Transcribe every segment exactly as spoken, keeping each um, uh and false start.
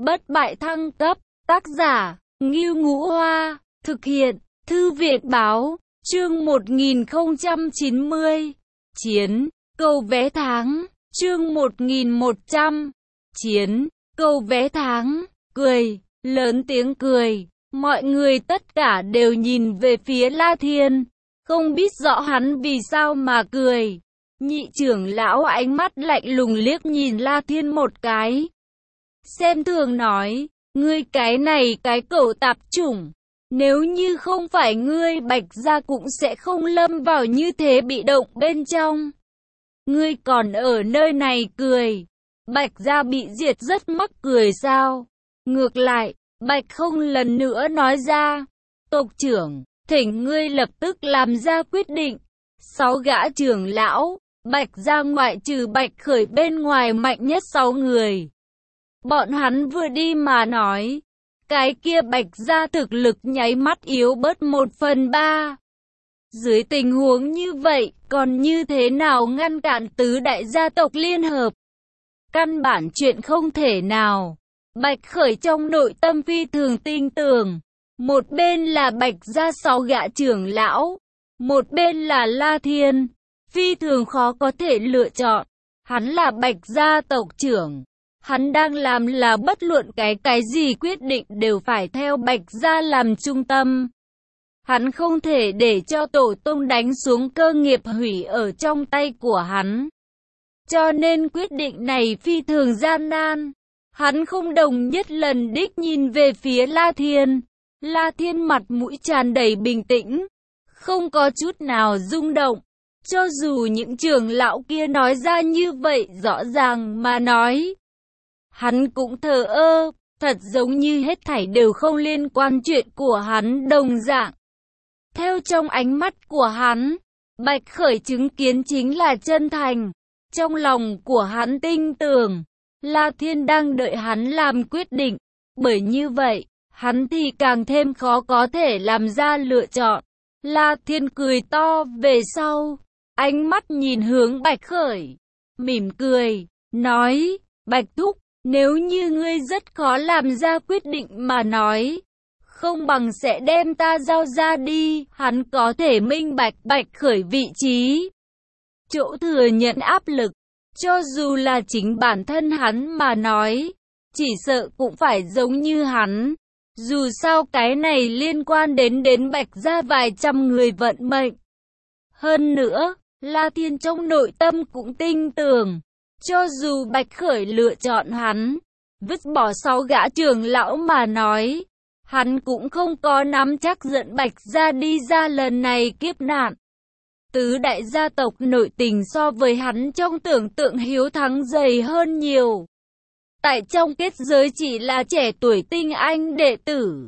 bất bại thăng cấp, tác giả, Ngưu Ngũ Hoa, thực hiện, Thư viện Báo, chương một nghìn không trăm chín mươi, chiến, cầu vé tháng, chương một nghìn một trăm, chiến, cầu vé tháng, cười, lớn tiếng cười, mọi người tất cả đều nhìn về phía La Thiên, không biết rõ hắn vì sao mà cười. Nhị trưởng lão ánh mắt lạnh lùng liếc nhìn La Thiên một cái. Xem thường nói, ngươi cái này cái cẩu tạp chủng, nếu như không phải ngươi Bạch gia cũng sẽ không lâm vào như thế bị động bên trong. Ngươi còn ở nơi này cười, Bạch gia bị diệt rất mắc cười sao? Ngược lại, Bạch không lần nữa nói ra, tộc trưởng, thỉnh ngươi lập tức làm ra quyết định. Sáu gã trưởng lão, Bạch gia ngoại trừ Bạch Khởi bên ngoài mạnh nhất sáu người. Bọn hắn vừa đi mà nói, cái kia Bạch gia thực lực nháy mắt yếu bớt một phần ba. Dưới tình huống như vậy, còn như thế nào ngăn cản tứ đại gia tộc liên hợp? Căn bản chuyện không thể nào. Bạch Khởi trong nội tâm phi thường tin tưởng. Một bên là Bạch gia sáu gã trưởng lão, một bên là La Thiên. Phi thường khó có thể lựa chọn. Hắn là Bạch gia tộc trưởng. Hắn đang làm là bất luận cái cái gì quyết định đều phải theo Bạch gia làm trung tâm. Hắn không thể để cho tổ tông đánh xuống cơ nghiệp hủy ở trong tay của hắn. Cho nên quyết định này phi thường gian nan. Hắn không đồng nhất lần đích nhìn về phía La Thiên. La Thiên mặt mũi tràn đầy bình tĩnh, không có chút nào rung động. Cho dù những trưởng lão kia nói ra như vậy rõ ràng mà nói, hắn cũng thờ ơ, thật giống như hết thảy đều không liên quan chuyện của hắn đồng dạng. Theo trong ánh mắt của hắn, Bạch Khởi chứng kiến chính là chân thành. Trong lòng của hắn tin tưởng, La Thiên đang đợi hắn làm quyết định. Bởi như vậy, hắn thì càng thêm khó có thể làm ra lựa chọn. La Thiên cười to về sau, ánh mắt nhìn hướng Bạch Khởi, mỉm cười, nói, Bạch Thúc, nếu như ngươi rất khó làm ra quyết định mà nói, không bằng sẽ đem ta giao ra đi. Hắn có thể minh bạch Bạch Khởi vị trí, chỗ thừa nhận áp lực, cho dù là chính bản thân hắn mà nói, chỉ sợ cũng phải giống như hắn. Dù sao cái này liên quan đến đến Bạch gia vài trăm người vận mệnh. Hơn nữa, La Thiên trong nội tâm cũng tin tưởng, cho dù Bạch Khởi lựa chọn hắn, vứt bỏ sáu gã trưởng lão mà nói, hắn cũng không có nắm chắc dẫn Bạch gia đi ra lần này kiếp nạn. Tứ đại gia tộc nội tình so với hắn trong tưởng tượng hiếu thắng dày hơn nhiều. Tại trong kết giới chỉ là trẻ tuổi tinh anh đệ tử.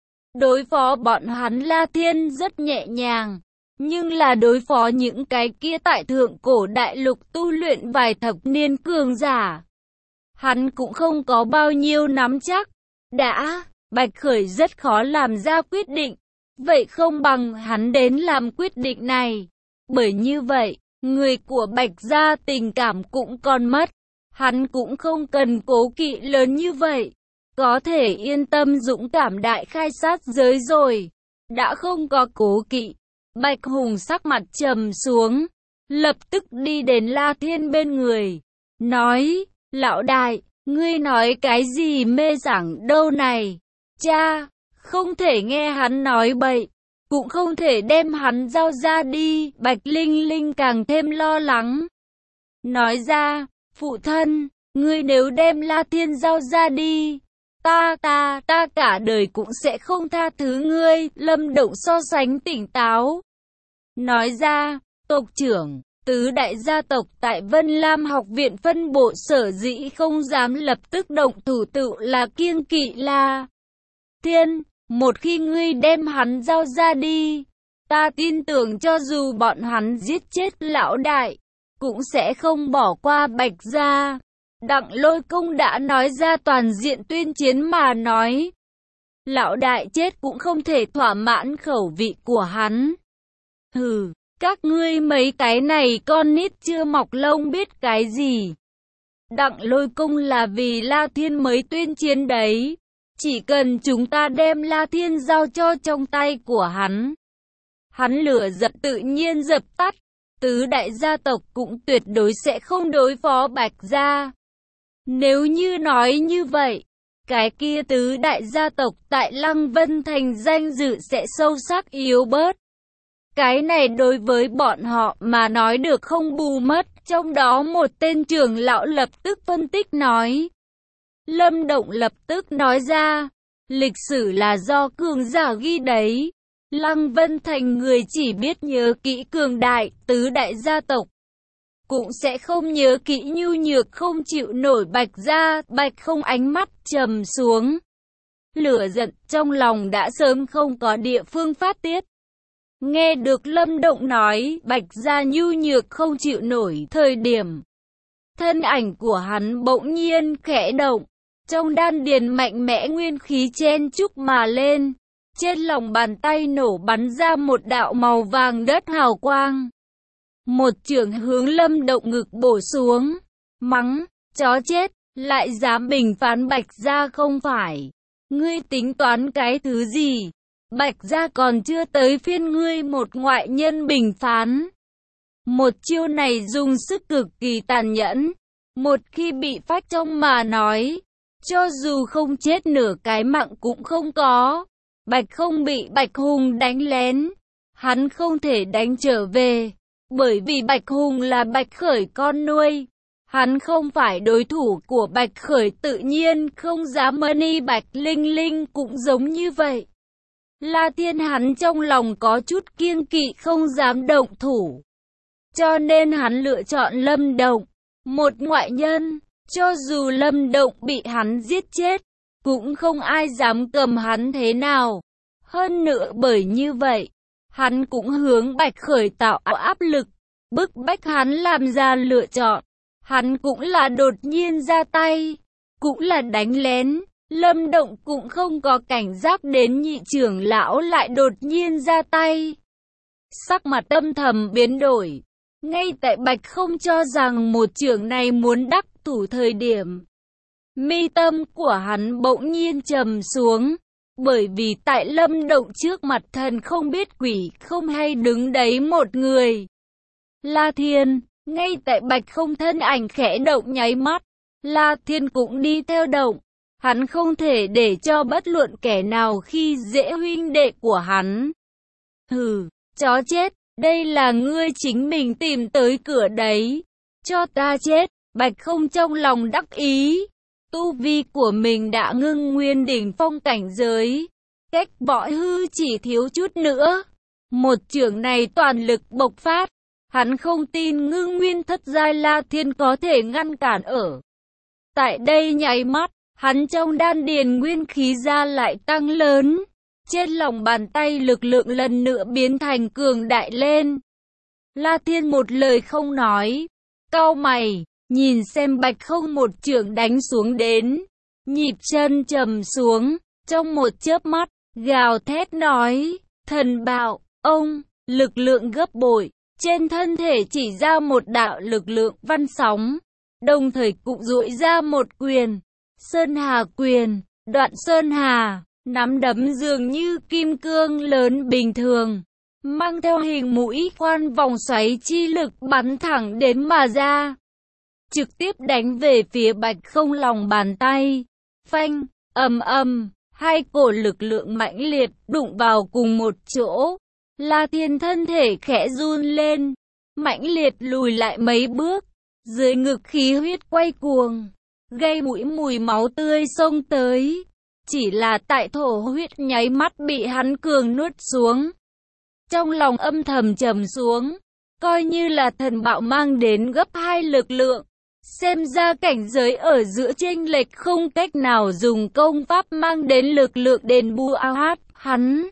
Đối phó bọn hắn La Thiên rất nhẹ nhàng, nhưng là đối phó những cái kia tại thượng cổ đại lục tu luyện vài thập niên cường giả, hắn cũng không có bao nhiêu nắm chắc. Đã, Bạch Khởi rất khó làm ra quyết định, vậy không bằng hắn đến làm quyết định này. Bởi như vậy, người của Bạch gia tình cảm cũng còn mất. Hắn cũng không cần cố kỵ lớn như vậy, có thể yên tâm dũng cảm đại khai sát giới rồi. Đã không có cố kỵ, Bạch Hùng sắc mặt trầm xuống, lập tức đi đến La Thiên bên người, nói, lão đại, ngươi nói cái gì mê sảng đâu này? Cha, không thể nghe hắn nói bậy, cũng không thể đem hắn giao ra đi. Bạch Linh Linh càng thêm lo lắng, nói ra, phụ thân, ngươi nếu đem La Thiên giao ra đi, ta, ta, ta cả đời cũng sẽ không tha thứ ngươi. Lâm Động so sánh tỉnh táo, nói ra, tộc trưởng, tứ đại gia tộc tại Vân Lam học viện phân bộ sở dĩ không dám lập tức động thủ tự là kiêng kỵ La Thiên. Một khi ngươi đem hắn giao ra đi, ta tin tưởng cho dù bọn hắn giết chết lão đại, cũng sẽ không bỏ qua Bạch gia. Đặng Lôi Công đã nói ra toàn diện tuyên chiến mà nói, lão đại chết cũng không thể thỏa mãn khẩu vị của hắn. Hừ, các ngươi mấy cái này con nít chưa mọc lông biết cái gì. Đặng Lôi Công là vì La Thiên mới tuyên chiến đấy. Chỉ cần chúng ta đem La Thiên giao cho trong tay của hắn, hắn lửa giận tự nhiên dập tắt. Tứ đại gia tộc cũng tuyệt đối sẽ không đối phó Bạch gia. Nếu như nói như vậy, cái kia tứ đại gia tộc tại Lăng Vân Thành danh dự sẽ sâu sắc yếu bớt. Cái này đối với bọn họ mà nói được không bù mất. Trong đó một tên trưởng lão lập tức phân tích nói. Lâm Động lập tức nói ra, lịch sử là do cường giả ghi đấy. Lăng Vân Thành người chỉ biết nhớ kỹ cường đại, tứ đại gia tộc. Cũng sẽ không nhớ kỹ nhu nhược không chịu nổi Bạch gia. Bạch Không ánh mắt trầm xuống. Lửa giận trong lòng đã sớm không có địa phương phát tiết. Nghe được Lâm Động nói Bạch gia nhu nhược không chịu nổi thời điểm, thân ảnh của hắn bỗng nhiên khẽ động. Trong đan điền mạnh mẽ nguyên khí chen chúc mà lên. Trên lòng bàn tay nổ bắn ra một đạo màu vàng đất hào quang. Một chưởng hướng Lâm Động ngực bổ xuống. Mắng, chó chết, lại dám bình phán Bạch gia không phải. Ngươi tính toán cái thứ gì? Bạch gia còn chưa tới phiên ngươi một ngoại nhân bình phán. Một chiêu này dùng sức cực kỳ tàn nhẫn. Một khi bị phách trong mà nói, cho dù không chết nửa cái mạng cũng không có. Bạch Không bị Bạch Hùng đánh lén, hắn không thể đánh trở về. Bởi vì Bạch Hùng là Bạch Khởi con nuôi. Hắn không phải đối thủ của Bạch Khởi, tự nhiên không dám mani. Bạch Linh Linh cũng giống như vậy. La Thiên hắn trong lòng có chút kiêng kỵ không dám động thủ. Cho nên hắn lựa chọn Lâm Động, một ngoại nhân. Cho dù Lâm Động bị hắn giết chết, cũng không ai dám cầm hắn thế nào. Hơn nữa bởi như vậy, hắn cũng hướng Bạch Khởi tạo áp lực, bức bách hắn làm ra lựa chọn. Hắn cũng là đột nhiên ra tay, cũng là đánh lén. Lâm Động cũng không có cảnh giác đến nhị trưởng lão lại đột nhiên ra tay. Sắc mặt âm thầm biến đổi. Ngay tại Bạch Không cho rằng một trưởng này muốn đắc thủ thời điểm, mi tâm của hắn bỗng nhiên trầm xuống. Bởi vì tại Lâm Động trước mặt thần không biết quỷ không hay đứng đấy một người. La Thiên. Ngay tại Bạch Không thân ảnh khẽ động nháy mắt, La Thiên cũng đi theo động. Hắn không thể để cho bất luận kẻ nào khi dễ huynh đệ của hắn. Hừ, chó chết, đây là ngươi chính mình tìm tới cửa đấy. Cho ta chết. Bạch Không trong lòng đắc ý. Tu vi của mình đã ngưng nguyên đỉnh phong cảnh giới. Cách võ hư chỉ thiếu chút nữa. Một chưởng này toàn lực bộc phát. Hắn không tin ngưng nguyên thất giai La Thiên có thể ngăn cản ở. Tại đây nháy mắt, hắn trong đan điền nguyên khí ra lại tăng lớn. Trên lòng bàn tay lực lượng lần nữa biến thành cường đại lên. La Thiên một lời không nói. Cau mày, nhìn xem Bạch Không một chưởng đánh xuống đến. Nhịp chân trầm xuống, trong một chớp mắt, gào thét nói. Thần bạo, ông, lực lượng gấp bội. Trên thân thể chỉ ra một đạo lực lượng văn sóng. Đồng thời cũng duỗi ra một quyền. Sơn Hà quyền, Đoạn Sơn Hà, nắm đấm dường như kim cương lớn bình thường, mang theo hình mũi khoan vòng xoáy chi lực bắn thẳng đến mà ra, trực tiếp đánh về phía Bạch Không lòng bàn tay. Phanh, ầm ầm, hai cổ lực lượng mãnh liệt đụng vào cùng một chỗ. La Thiên thân thể khẽ run lên, mãnh liệt lùi lại mấy bước, dưới ngực khí huyết quay cuồng, gây mũi mùi máu tươi xông tới. Chỉ là tại thổ huyết nháy mắt bị hắn cường nuốt xuống. Trong lòng âm thầm trầm xuống, coi như là thần bạo mang đến gấp hai lực lượng. Xem ra cảnh giới ở giữa chênh lệch không cách nào dùng công pháp mang đến lực lượng đền bù ao hát. Hắn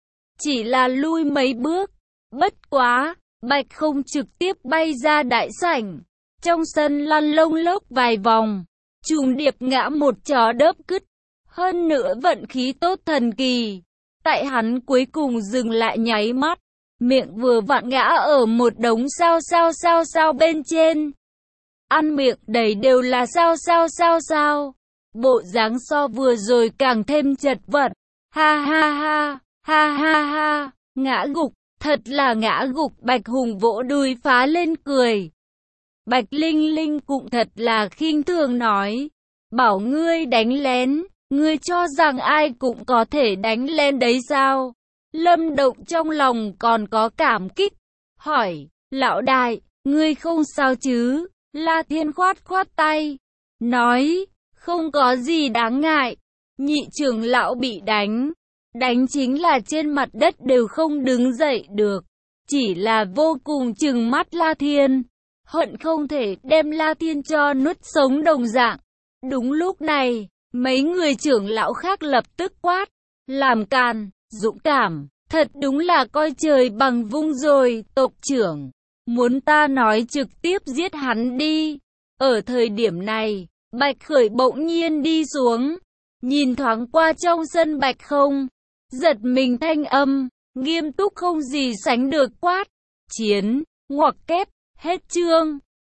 chỉ là lui mấy bước. Bất quá, Bạch Không trực tiếp bay ra đại sảnh. Trong sân lăn lông lốc vài vòng, trùng điệp ngã một chó đớp cứt. Hơn nữa vận khí tốt thần kỳ. Tại hắn cuối cùng dừng lại nháy mắt, miệng vừa vặn ngã ở một đống sao sao sao sao bên trên. ăn miệng đầy đều là sao sao sao sao. Bộ dáng so vừa rồi càng thêm chật vật. Ha ha ha, ha ha ha, ngã gục, thật là ngã gục. Bạch Hùng vỗ đùi phá lên cười. Bạch Linh Linh cũng thật là khinh thường nói, bảo ngươi đánh lén, ngươi cho rằng ai cũng có thể đánh lén đấy sao? Lâm Động trong lòng còn có cảm kích, hỏi, lão đại, ngươi không sao chứ? La Thiên khoát khoát tay, nói, không có gì đáng ngại. Nhị trưởng lão bị đánh, đánh chính là trên mặt đất đều không đứng dậy được, chỉ là vô cùng trừng mắt La Thiên, hận không thể đem La Thiên cho nuốt sống đồng dạng. Đúng lúc này, mấy người trưởng lão khác lập tức quát, làm càn, dũng cảm, thật đúng là coi trời bằng vung rồi. Tộc trưởng, muốn ta nói trực tiếp giết hắn đi. Ở thời điểm này, Bạch Khởi bỗng nhiên đi xuống, nhìn thoáng qua trong sân Bạch Không, giật mình thanh âm, nghiêm túc không gì sánh được quát, chiến, ngoặc kép, hết chương.